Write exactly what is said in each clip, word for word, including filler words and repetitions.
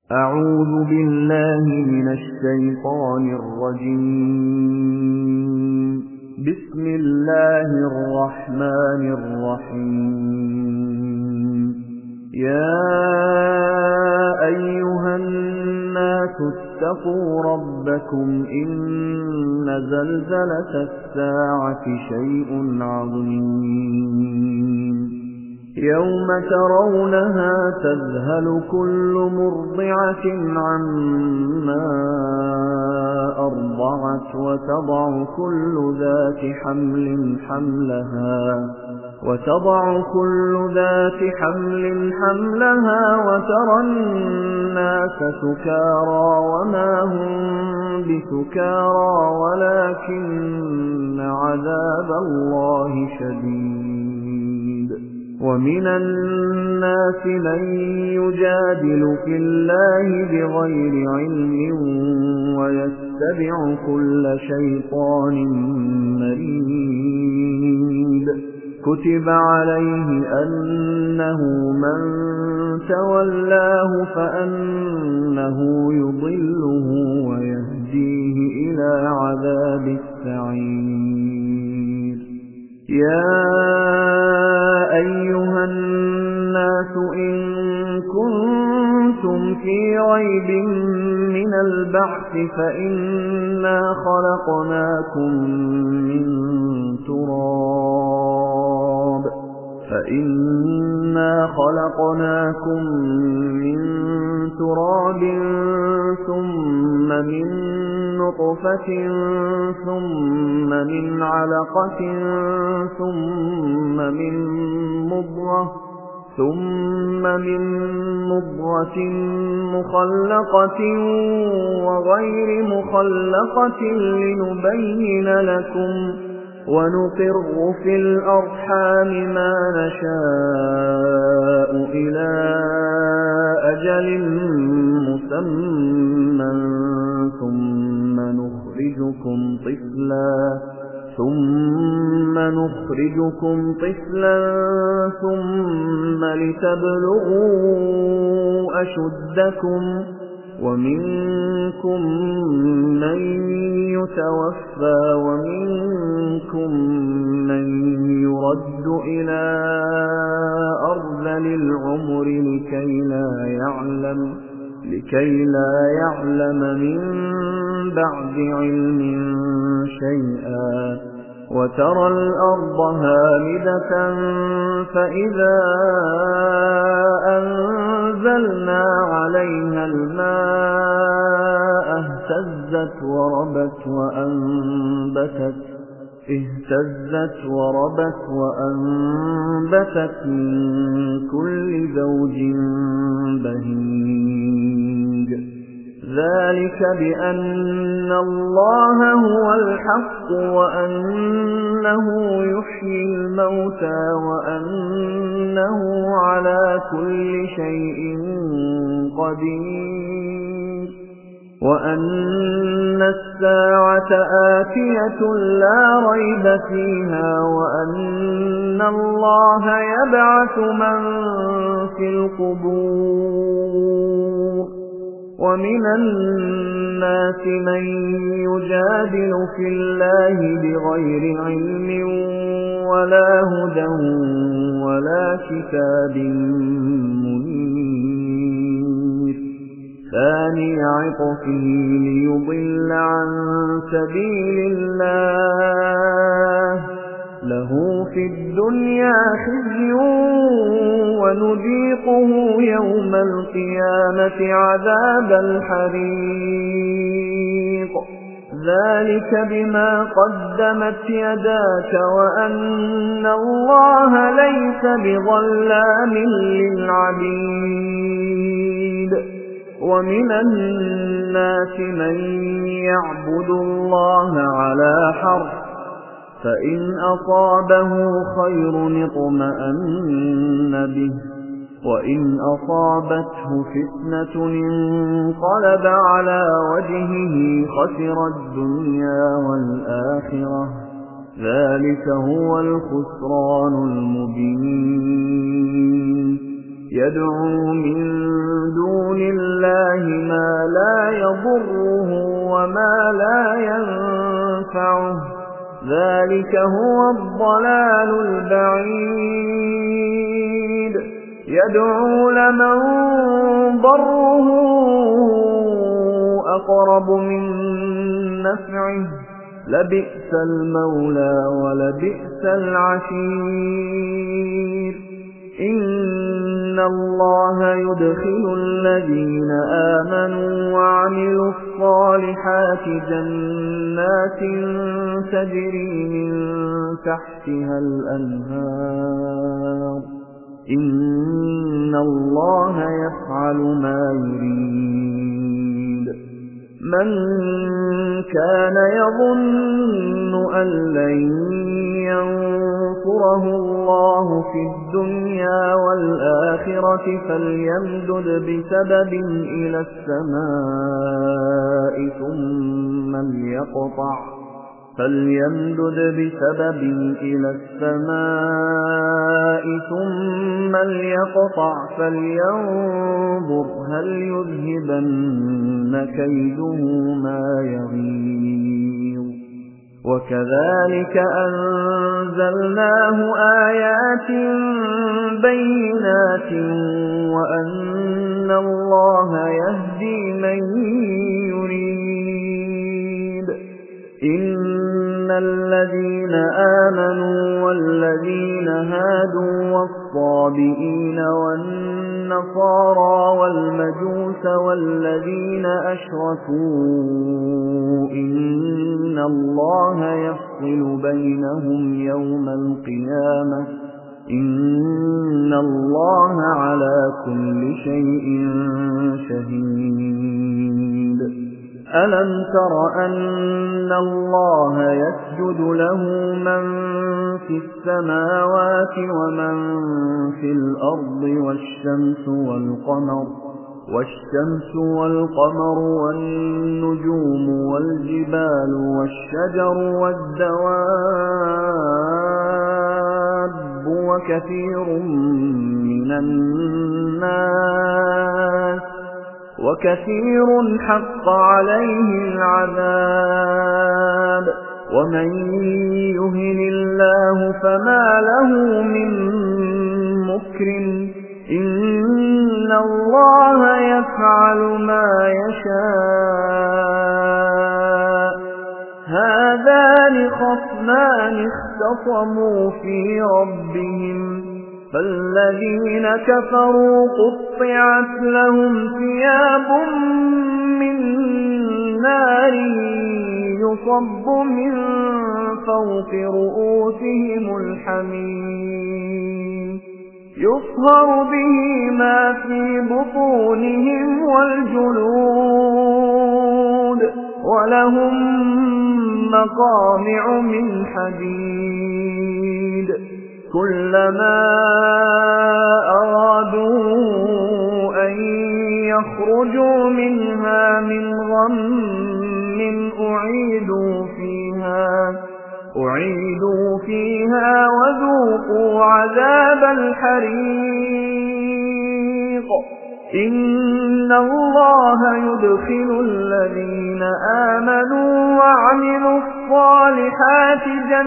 أعوذ بالله من الشيطان الرجيم. بسم الله الرحمن الرحيم. يا أيها الناس اتقوا ربكم إن زلزلة الساعة شيء عظيم يوم ترونها تذهل كل مرضعة عما أرضعت وتضع كل ذات حمل حملها وتضع كل ذات حمل حملها وترى الناس سكارى وما هم بسكارى ولكن عذاب الله شديد. ومن الناس من يجادل في الله بغير علم ويتبع كل شيطان مريد. كتب عليه أنه من تولاه فأنه يضله ويهديه إلى عذاب السعير. يا أيها الناس إن كنتم في ريب من البعث فإنا خلقناكم من تراب فإنا خلقناكم من تراب ثم من نطفة ثم من علقة ثم من مضغة ثم من مضغة مخلقة وغير مخلقة لنبين لكم ونقر في الأرحام ما نشاء إلى أجل مسمى ثم نخرجكم طفلا ثم نخرجكم طفلا ثم لتبلغوا أشدكم ومنكم من يتوفى ومنكم من يرد إلى أرذل العمر لكي لا يعلم لكي لا يعلم من بعد علم شيئا. وترى الأرض هامدة فإذا أنزلنا عليها الماء اهتزت وربت وأنبتت اهتزت وربت وأنبتت من كل زوج بهيج. ذلك بأن الله هو الحق وأنه يحيي الموتى وأنه على كل شيء قدير وأن الساعة آتية لا ريب فيها وأن الله يبعث من في القبور. ومن الناس من يجادل في الله بغير علم ولا هدى ولا كتاب منير. ثاني عطفه ليضل عن سبيل الله له في الدنيا خزي ونذيقه يوم القيامة عذاب الحريق. ذلك بما قدمت يداك وأن الله ليس بظلام للعبيد. ومن الناس من يعبد الله على حرف فإن أصابه خير اطمأن به وإن أصابته فتنة انقلب على وجهه خسر الدنيا والآخرة. ذلك هو الخسران المبين. يدعو من دون الله لا يضره وما لا ينفعه ذلك هو الضلال البعيد يدعو لمن ضره أقرب من نفعه لبئس المولى ولبئس العشير إن الله يدخل الذين آمنوا وعملوا الصالحات جنات تجري من تحتها الأنهار إن الله يفعل ما يريد من كان يظن أن لن ينصره الله في الدنيا والآخرة فليمدد بسبب إلى السماء ثم ليقطع فليمدد بسبب إلى السماء ثم ليقطع فلينظر هل يذهبن كيده ما يغيظ وكذلك أنزلناه آيات بينات وأن الله يهدي من يريد إن الذين آمنوا والذين هادوا والصابئين والنصارى والمجوس والذين أشركوا إن الله يفصل بينهم يوم القيامة إن الله على كل شيء شهيد ألم تر أن الله يسجد له من في السماوات ومن في الأرض والشمس والقمر والشمس والقمر والنجوم والجبال والشجر والدواب وكثير من الناس وكثير حق عليه العذاب ومن يهن الله فما له من مكرم إن الله يفعل ما يشاء هذان خصمان اختصموا في ربهم فالذين كفروا قطعت لهم ثياب من نار يصب من فوق رؤوسهم الحميم يصهر به ما في بطونهم والجلود ولهم مقامع من حديد كلما أرادوا أن يخرجوا منها من غم أعيدوا فيها أعيدوا فيها وذوقوا عذاب الحريق إن الله يدخل الذين آمنوا وعملوا الصالحات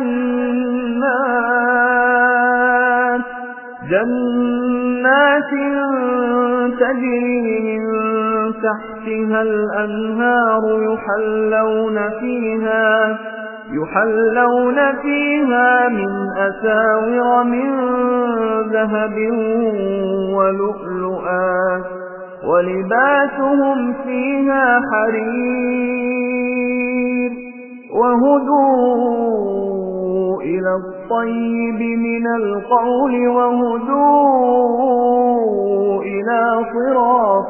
جنات جنات تجري من تحتها الأنهار يحلون فيها يحلون فيها من أساور من ذهب ولؤلؤا ولباسهم فيها حرير وهدوا إلى الطيب من القول وهدوا إلى صراط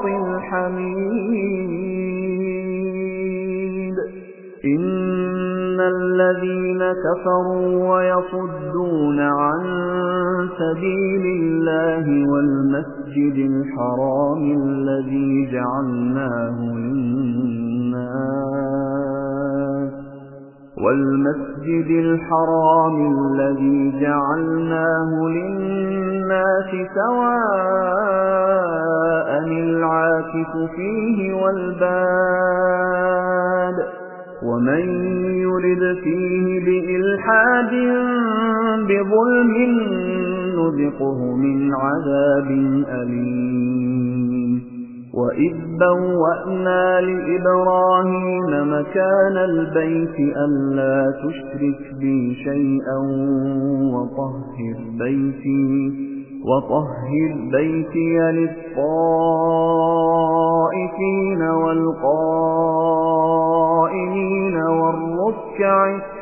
الحميد إن الذين كفروا ويصدون عن سبيل الله والمسجد الحرام الذي جعلناه للناس والمسجد الحرام الذي جعلناه للناس سواء العاكف فيه والباد ومن يرد فيه بإلحاد بظلم نذقه من عذاب أليم وإذ بوأنا لإبراهيم مكان البيت ألا تشرك بي شيئا وطهر بيتي وطهر بيتي للطائفين والقائمين والركع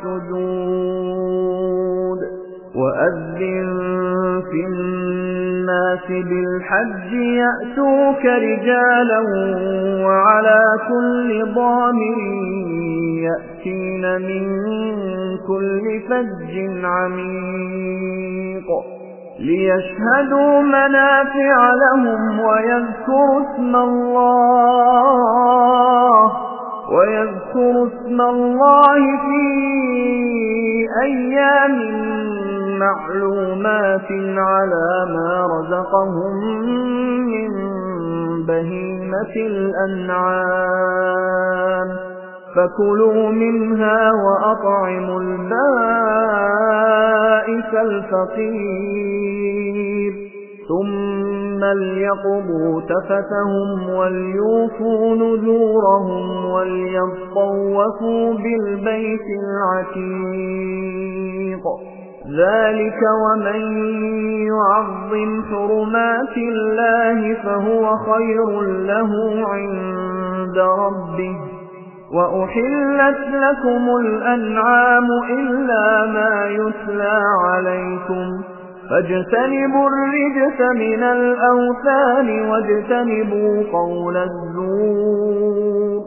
السجود وأذن في الناس بالحج يأتوك رجالا وعلى كل ضامر يأتين من كل فج عميق ليشهدوا منافع لهم ويذكروا اسم الله ويذكروا اسم الله في أيام معلومات على ما رزقهم من بهيمة الأنعام فكلوا منها وأطعموا البائس الفقير ثم ليقضوا تفثهم وليوفوا نذورهم وليطوفوا بالبيت العتيق ذلك ومن يعظم حرمات الله فهو خير له عند ربه وأحلت لكم الأنعام إلا ما يتلى عليكم فاجتنبوا الرجس من الأوثان واجتنبوا قول الزور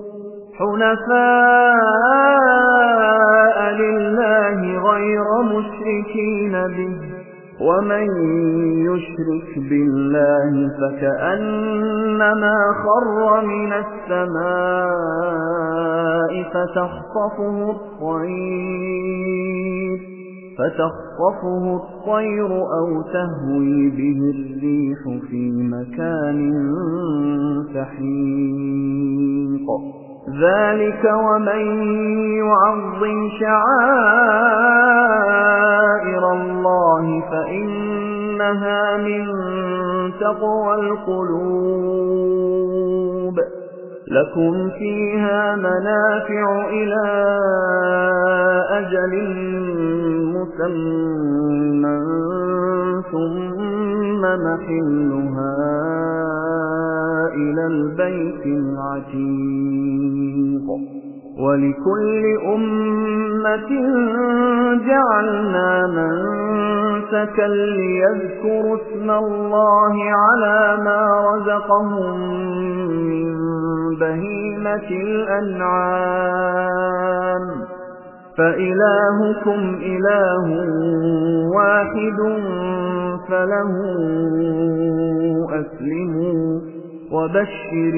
حنفاء لله غير مشركين به ومن يشرك بالله فكأنما خر من السماء فتخطفه الطير فتخطفه الطير أو تهوي به الريح في مكان سحيق ذلك ومن يعظم شعائر الله فإنها من تقوى القلوب لكم فيها منافع إلى أجل مسمى ثم محلها إلى البيت العتيق ولكل أمة جعلنا منسكا ليذكروا اسم الله على ما رزقهم من بهيمة الأنعام فإلهكم إله واحد فله أسلموا وبشر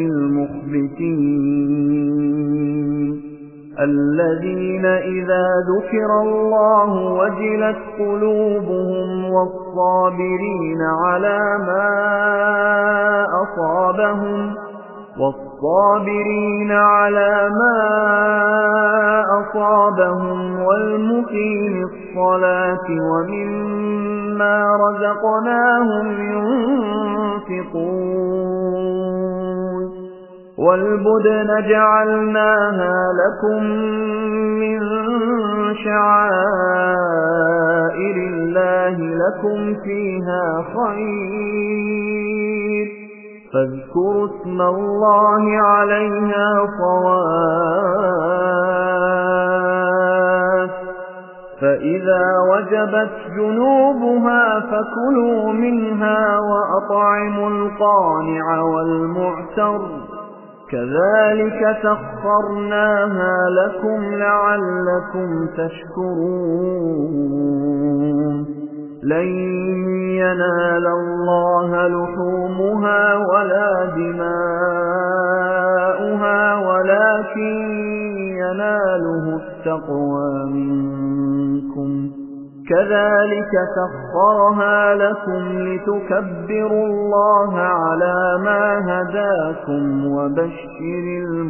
المخبتين الذين إذا ذكر الله وجلت قلوبهم والصابرين على ما أصابهم والصابرين على ما أصابهم والمقيم الصلاة ومما رزقناهم ينفقون والبدن جعلناها لكم من شعائر الله لكم فيها خير فاذكروا اسم الله عليها صواف فإذا وجبت جنوبها فكلوا منها وأطعموا القانع والمعتر كذلك سخرناها لكم لعلكم تشكرون لن ينال الله لحومها ولا دماؤها ولكن يناله التقوى منكم كذلك سخرها لكم لتكبروا الله على ما هداكم وبشر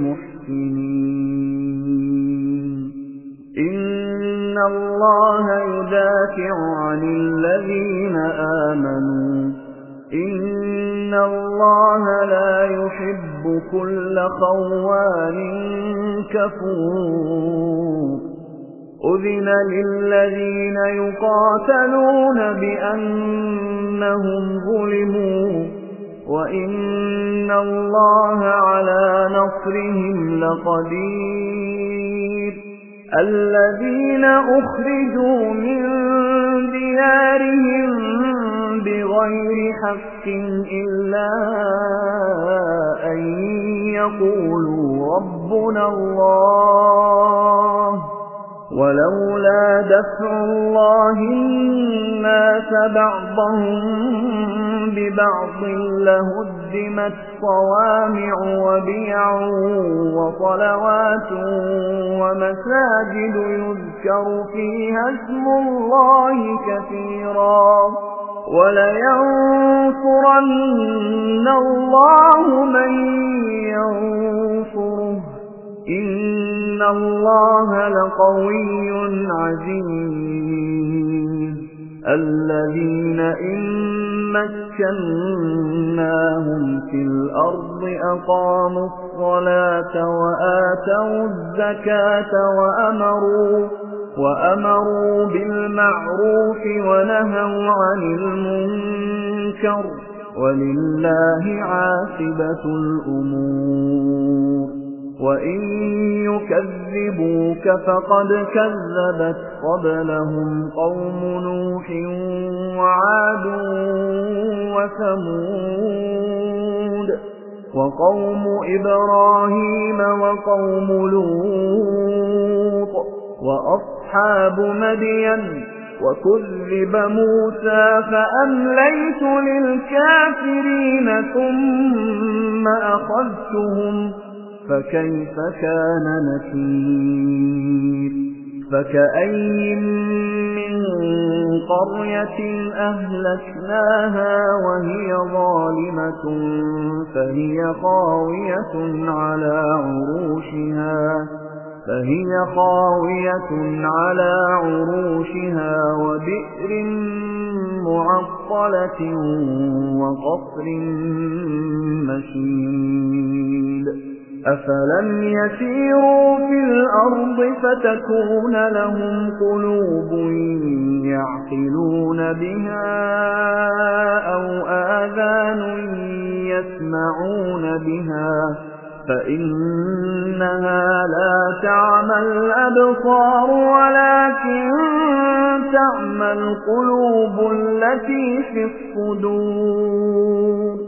المحسنين إن الله يدافع عن الذين آمنوا إن الله لا يحب كل خوان كفور أذن للذين يقاتلون بأنهم ظلموا وإن الله على نصرهم لقدير الذين أخرجوا من ديارهم بغير حق إلا أن يقولوا ربنا الله ولولا دفع الله الناس بعضهم ببعض لهدمت صوامع وبيع وصلوات ومساجد يذكر فيها اسم الله كثيرا ولينصرن الله من ينصره إن الله لقوي عزيز الذين إن مكناهم في الأرض أقاموا الصلاة وآتوا الزكاة وأمروا وأمروا بالمعروف ونهوا عن المنكر ولله عاقبة الأمور وإن يكذبوك فقد كذبت قبلهم قوم نوح وعاد وثمود وقوم إبراهيم وقوم لوط وأصحاب مدين وكذب موسى فأمليت للكافرين ثم أخذتهم فكيف كان نكير فكأي من قرية أهلكناها وهي ظالمة فهي خاوية على عروشها فهي خاوية على عروشها وبئر معطلة وقصر مشيد أفلم يسيروا في الأرض فتكون لهم قلوب يعقلون بها أو آذان يسمعون بها فإنها لا تعمى الأبصار ولكن تعمى القلوب التي في الصدور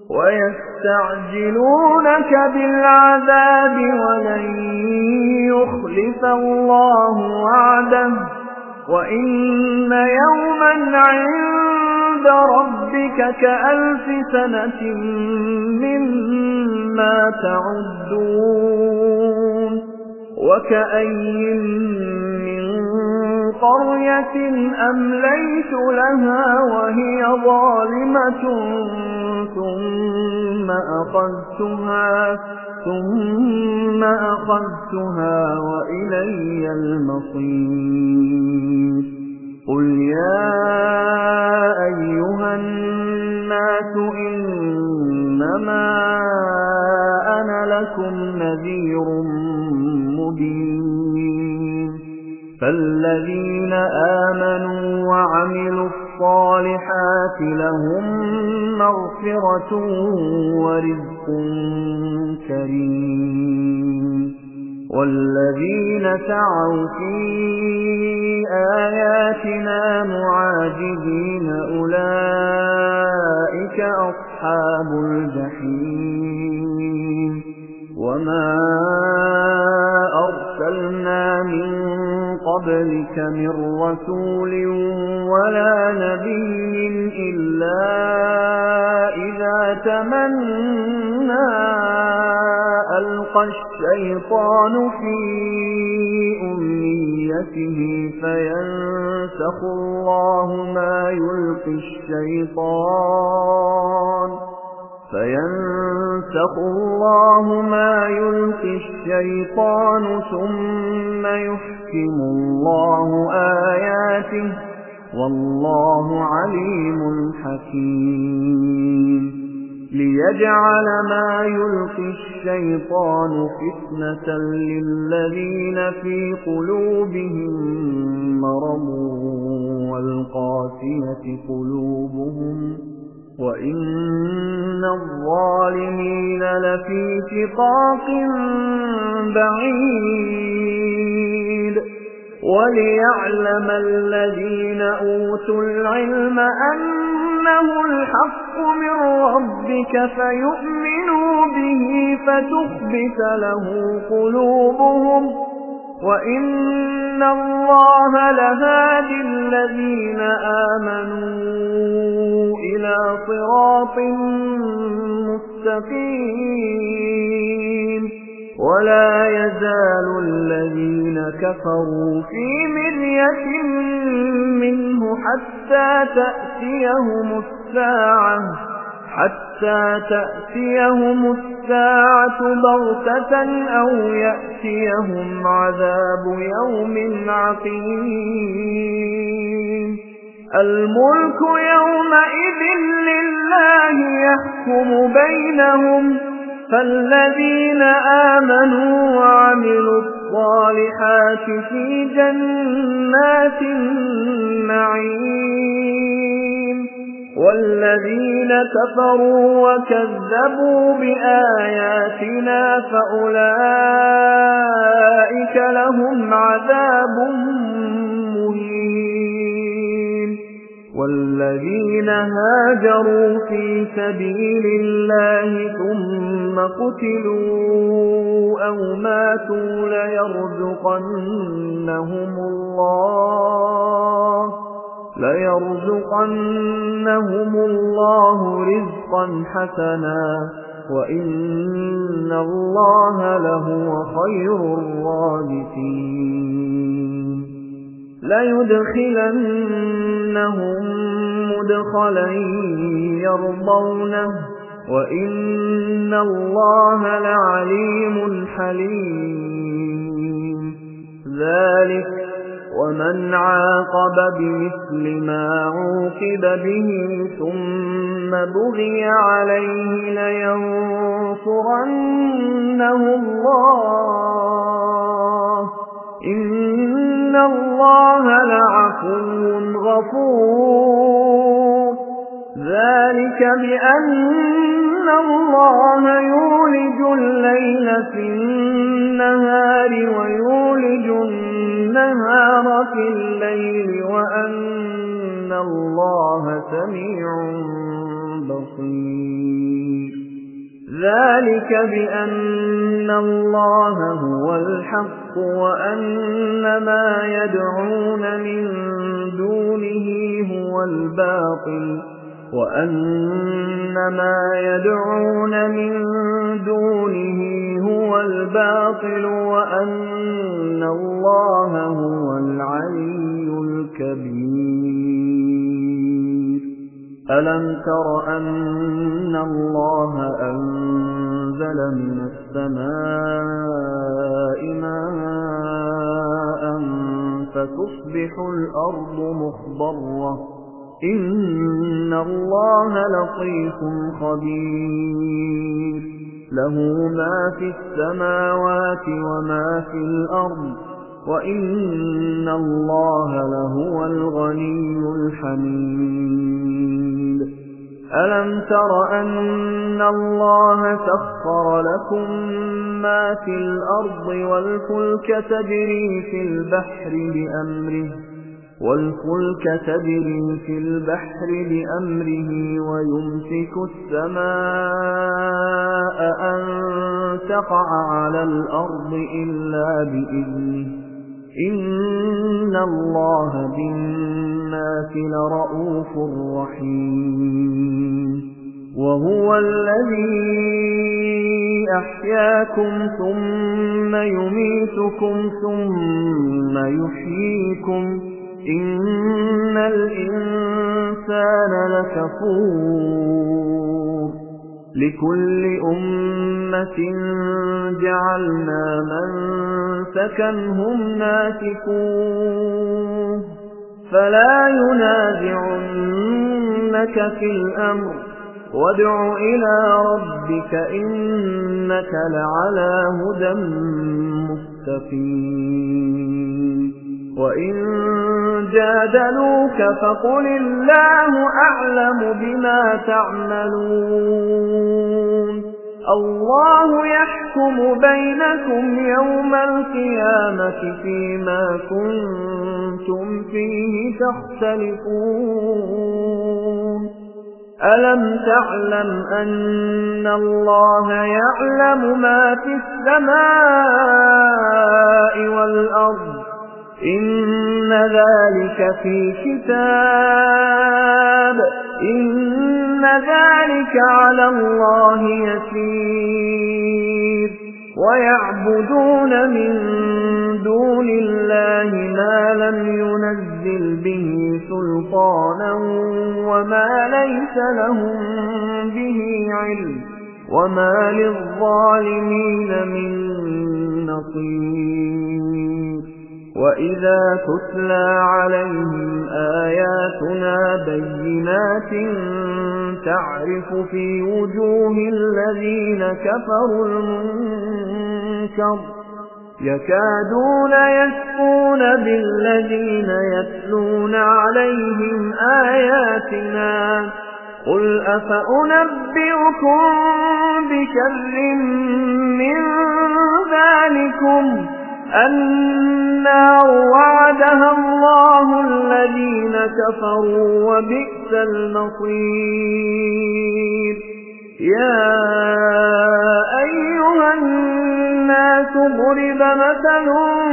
ويستعجلونك بالعذاب ولن يخلف الله وعده وإن يوما عند ربك كألف سنة مما تعدون وكأي من قرية أمليت لها وهي ظالمة ثم أخذتها ثم أخذتها وإلي المصير قل يا أيها الناس إنما أنا لكم نذير مبين فالذين آمنوا وعملوا الصالحات لهم مغفرة ورزق كريم والذين سعوا في آياتنا معاجزين أولئك أصحاب الجحيم وما أرسلنا من قبلك من رسول ولا نبي إلا إذا تمنى ألقى يلقى الشيطان في أمنيته فينسخ الله ما يلقي الشيطان فينسخ الله ما يلقي الشيطان ثم يحكم الله آياته والله عليم حكيم ليجعل ما يلقي الشيطان فتنة للذين في قلوبهم مرض والقاسية قلوبهم وإن الظالمين لفي شقاق بعيد وليعلم الذين أوتوا العلم أنه الحق من ربك فيؤمنوا به فتخبت له قلوبهم وإن الله لهادي الذين آمنوا إلى صراط مستقيم ولا يزال الذين كفروا في مرية منه حتى تأتيهم الساعة حتى تأتيهم الساعة بغتة أو يأتيهم عذاب يوم عقيم الملك يومئذ لله يحكم بينهم فالذين آمنوا وعملوا الصالحات في جنات النعيم والذين كفروا وكذبوا بآياتنا فأولئك لهم عذاب مهين والذين هاجروا في سبيل الله ثم قتلوا أو ماتوا ليرزقنهم الله ليرزقنهم الله رزقا حسنا وإن الله لهو خير الرازقين ليدخلنهم مدخلا يرضونه وإن الله لعليم حليم ذلك ومن عاقب بمثل ما عوقب به ثم بغي عليه لينصرنه الله إن الله لعفو غفور ذلك بأن الله يولج الليل في النهار ويولج النهار في الليل وأن الله سميع بصير ذلك بأن الله هو الحق وأن ما يدعون من دونه هو الباطل وأن ما يدعون من دونه هو الباطل وأن الله هو العلي الكبير ألم تر أن الله أنزل من السماء ماء فتصبح الأرض مخضرة إن الله لطيف خبير له ما في السماوات وما في الأرض وإن الله لهو الغني الحميد ألم تر أن الله سخر لكم ما في الأرض والفلك تجري في البحر بأمره والفلك تجري في البحر بأمره ويمسك السماء أن تقع على الأرض إلا بإذنه إن الله بالناس لرؤوف رحيم وهو الذي أحياكم ثم يميتكم ثم يحييكم إن الإنسان لكفور لكل أمة جعلنا منسكا هم ناسكوه فلا ينازعنك في الأمر وادع إلى ربك إنك لعلى هدى مستقيم وإن جادلوك فقل الله أعلم بما تعملون الله يحكم بينكم يوم القيامة فيما كنتم فيه تختلفون ألم تعلم أن الله يعلم ما في السماء والأرض إن ذلك في كتاب إن ذلك على الله يسير ويعبدون من دون الله ما لم ينزل به سلطانا وما ليس لهم به علم وما للظالمين من نصير وإذا تتلى عليهم آياتنا بينات تعرف في وجوه الذين كفروا المنكر يكادون يسقون بالذين يتلون عليهم آياتنا قل أفأنبئكم بشر من ذلكم النار وعدها الله الذين كفروا وبئس المصير يا أيها الناس ضرب مثل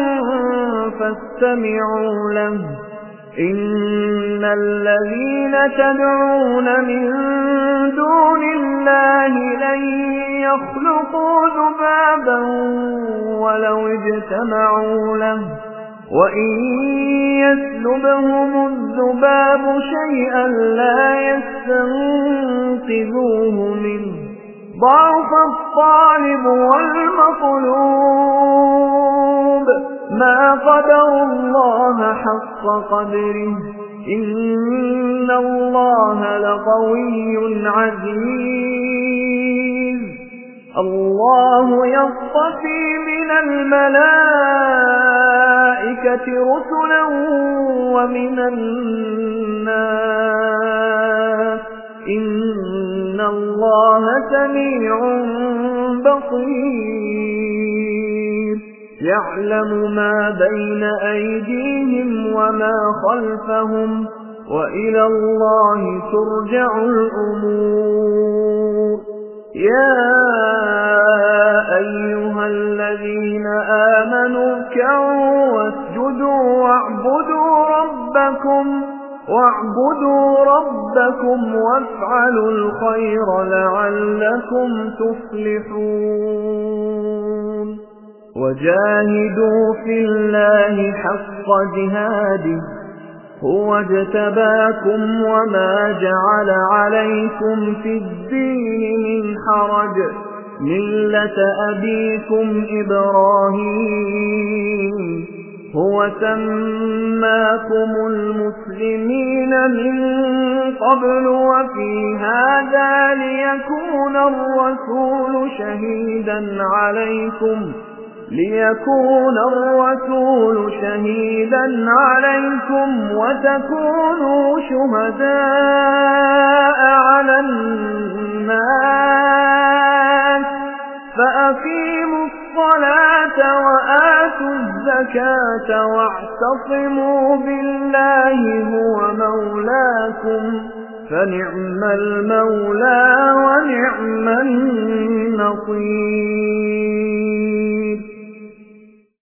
فاستمعوا له إن الذين تدعون من دون الله لن يخلقوا ذبابا ولو اجتمعوا له وإن يسلبهم الذباب شيئا لا يستنقذوه منه ضعف الطالب والمطلوب ما قدر الله حق قدره إن الله لقوي عزيز الله يصطفي من الملائكة رسلا ومن الناس إن الله سميع بصير يعلم ما بين أيديهم وما خلفهم وإلى الله ترجع الأمور يا أيها الذين آمنوا اركعوا واسجدوا واعبدوا ربكم واعبدوا ربكم وافعلوا الخير لعلكم تفلحون وجاهدوا في الله حق جهاده هو اجتباكم وما جعل عليكم في الدين من حرج ملة أبيكم إبراهيم هو سماكم المسلمين من قبل وفي هذا ليكون الرسول شهيدا عليكم ليكون الرسول شهيدا عليكم وتكونوا شهداء على الناس فأقيموا الصلاة وآتوا الزكاة واعتصموا بالله هو مولاكم فنعم المولى ونعم النصير